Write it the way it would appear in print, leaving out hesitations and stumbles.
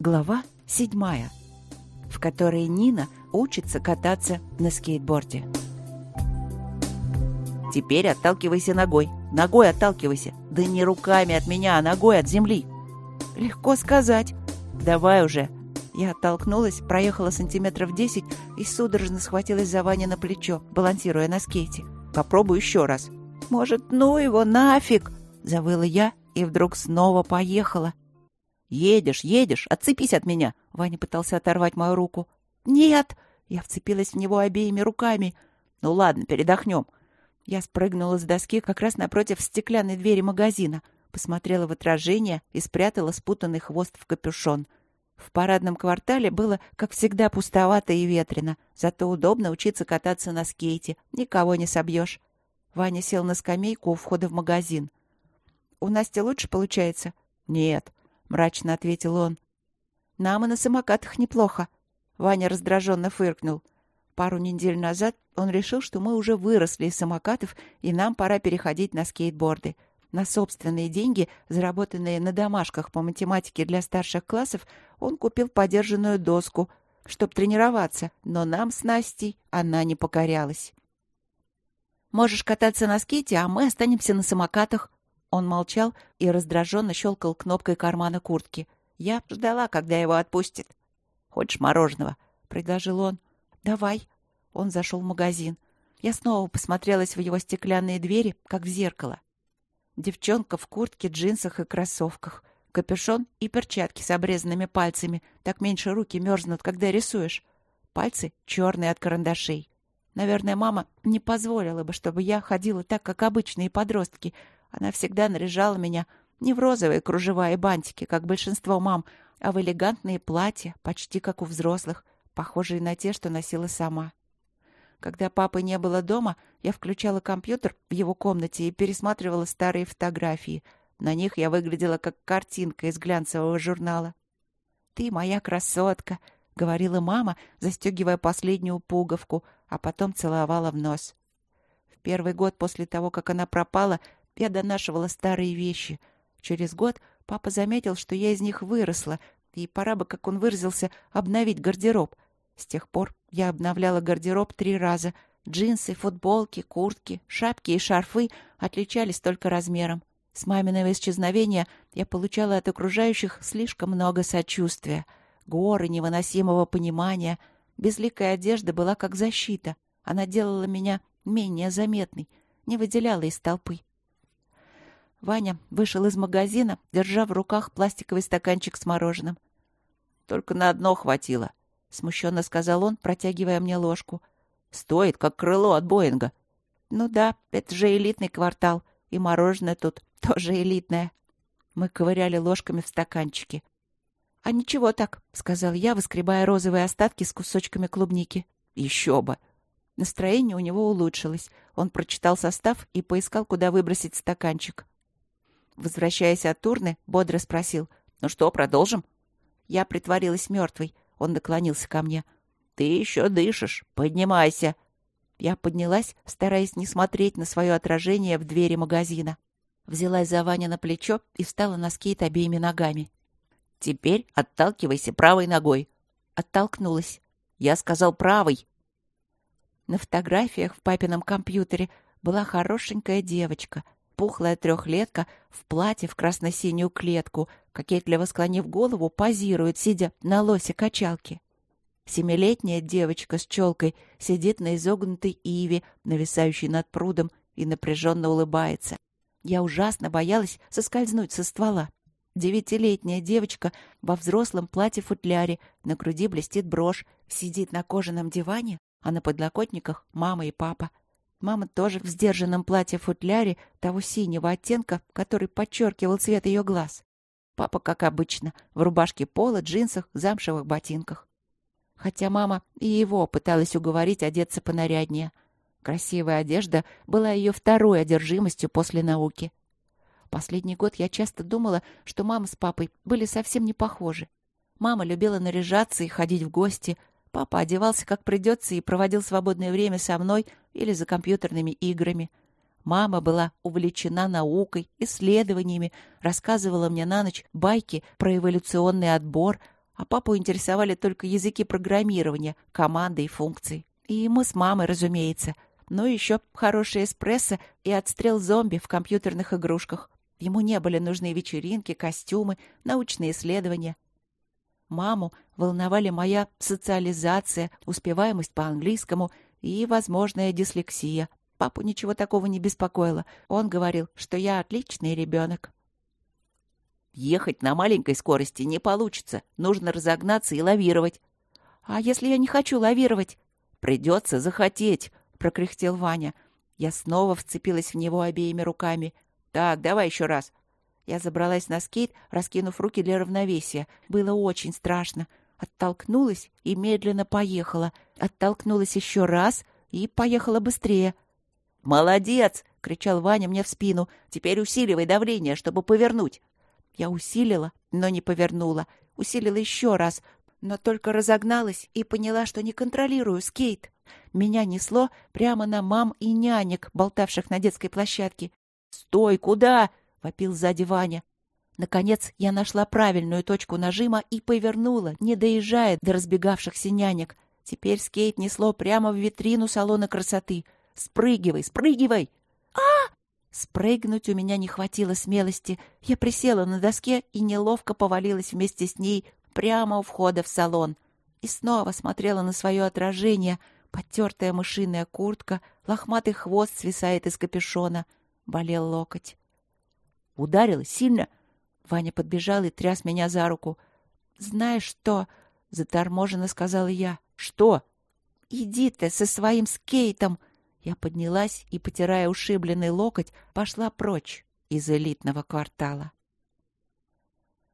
Глава 7, в которой Нина учится кататься на скейтборде. «Теперь отталкивайся ногой. Ногой отталкивайся. Да не руками от меня, а ногой от земли». «Легко сказать». «Давай уже». Я оттолкнулась, проехала сантиметров 10 и судорожно схватилась за Ваню на плечо, балансируя на скейте. «Попробуй еще раз». «Может, ну его нафиг?» — завыла я и вдруг снова поехала. «Едешь, отцепись от меня!» Ваня пытался оторвать мою руку. «Нет!» Я вцепилась в него обеими руками. «Ну ладно, передохнем». Я спрыгнула с доски как раз напротив стеклянной двери магазина, посмотрела в отражение и спрятала спутанный хвост в капюшон. В парадном квартале было, как всегда, пустовато и ветрено, зато удобно учиться кататься на скейте, никого не собьешь. Ваня сел на скамейку у входа в магазин. «У Насти лучше получается?» «Нет», — мрачно ответил он. «Нам и на самокатах неплохо». Ваня раздраженно фыркнул. Пару недель назад он решил, что мы уже выросли из самокатов, и нам пора переходить на скейтборды. На собственные деньги, заработанные на домашках по математике для старших классов, он купил подержанную доску, чтобы тренироваться, но нам с Настей она не покорялась. «Можешь кататься на скейте, а мы останемся на самокатах». Он молчал и раздраженно щелкал кнопкой кармана куртки. Я ждала, когда его отпустит. «Хочешь мороженого?» — предложил он. «Давай». Он зашел в магазин. Я снова посмотрелась в его стеклянные двери, как в зеркало. Девчонка в куртке, джинсах и кроссовках. Капюшон и перчатки с обрезанными пальцами. Так меньше руки мерзнут, когда рисуешь. Пальцы черные от карандашей. Наверное, мама не позволила бы, чтобы я ходила так, как обычные подростки. Она всегда наряжала меня не в розовые кружева и бантики, как большинство мам, а в элегантные платья, почти как у взрослых, похожие на те, что носила сама. Когда папы не было дома, я включала компьютер в его комнате и пересматривала старые фотографии. На них я выглядела как картинка из глянцевого журнала. «Ты моя красотка», — говорила мама, застегивая последнюю пуговку, а потом целовала в нос. В первый год после того, как она пропала, я донашивала старые вещи. Через год папа заметил, что я из них выросла, и пора бы, как он выразился, обновить гардероб. С тех пор я обновляла гардероб 3 раза. Джинсы, футболки, куртки, шапки и шарфы отличались только размером. С маминого исчезновения я получала от окружающих слишком много сочувствия, горы невыносимого понимания. Безликая одежда была как защита. Она делала меня менее заметной, не выделяла из толпы. Ваня вышел из магазина, держа в руках пластиковый стаканчик с мороженым. «Только на одно хватило», — смущенно сказал он, протягивая мне ложку. «Стоит, как крыло от Боинга». «Ну да, это же элитный квартал, и мороженое тут тоже элитное». Мы ковыряли ложками в стаканчике. «А ничего так», — сказал я, выскребая розовые остатки с кусочками клубники. «Еще бы». Настроение у него улучшилось. Он прочитал состав и поискал, куда выбросить стаканчик. Возвращаясь от урны, бодро спросил: «Ну что, продолжим?» Я притворилась мертвой. Он наклонился ко мне. «Ты еще дышишь. Поднимайся». Я поднялась, стараясь не смотреть на свое отражение в двери магазина. Взялась за Ваню на плечо и встала на скейт обеими ногами. «Теперь отталкивайся правой ногой». Оттолкнулась. «Я сказал правой». На фотографиях в папином компьютере была хорошенькая девочка, пухлая 3-летка в платье в красно-синюю клетку, кокетливо склонив голову, позирует, сидя на лосе качалки. 7-летняя девочка с челкой сидит на изогнутой иве, нависающей над прудом, и напряженно улыбается. Я ужасно боялась соскользнуть со ствола. 9-летняя девочка во взрослом платье-футляре, на груди блестит брошь, сидит на кожаном диване, а на подлокотниках мама и папа. Мама тоже в сдержанном платье-футляре того синего оттенка, который подчеркивал цвет ее глаз. Папа, как обычно, в рубашке поло, джинсах, замшевых ботинках. Хотя мама и его пыталась уговорить одеться понаряднее. Красивая одежда была ее второй одержимостью после науки. Последний год я часто думала, что мама с папой были совсем не похожи. Мама любила наряжаться и ходить в гости. Папа одевался как придется и проводил свободное время со мной или за компьютерными играми. Мама была увлечена наукой, исследованиями, рассказывала мне на ночь байки про эволюционный отбор, А папу интересовали только языки программирования, команды и функций. И мы с мамой, разумеется. Но еще хороший эспрессо и отстрел зомби в компьютерных игрушках. Ему не были нужны вечеринки, костюмы, научные исследования. Маму волновали моя социализация, успеваемость по английскому и возможная дислексия. Папу ничего такого не беспокоило. Он говорил, что я отличный ребенок. Ехать на маленькой скорости не получится. Нужно разогнаться и лавировать. А если я не хочу лавировать? Придется захотеть, прокряхтел Ваня. Я снова вцепилась в него обеими руками. Так, давай еще раз. Я забралась на скейт, раскинув руки для равновесия. Было очень страшно. Оттолкнулась и медленно поехала. Оттолкнулась еще раз и поехала быстрее. «Молодец!» — кричал Ваня мне в спину. «Теперь усиливай давление, чтобы повернуть». Я усилила, но не повернула. Усилила еще раз, но только разогналась и поняла, что не контролирую скейт. Меня несло прямо на мам и нянек, болтавших на детской площадке. «Стой! Куда?» — вопил сзади Ваня. Наконец я нашла правильную точку нажима и повернула, не доезжая до разбегавшихся нянек. Теперь скейт несло прямо в витрину салона красоты. «Спрыгивай! Спрыгивай!» Спрыгнуть у меня не хватило смелости. Я присела на доске и неловко повалилась вместе с ней прямо у входа в салон. И снова смотрела на свое отражение. Потертая мышиная куртка, лохматый хвост свисает из капюшона. Болел локоть. Ударилась сильно? Ваня подбежал и тряс меня за руку. «Знаешь что?» — заторможенно сказала я. «Что?» «Иди ты со своим скейтом!» Я поднялась и, потирая ушибленный локоть, пошла прочь из элитного квартала.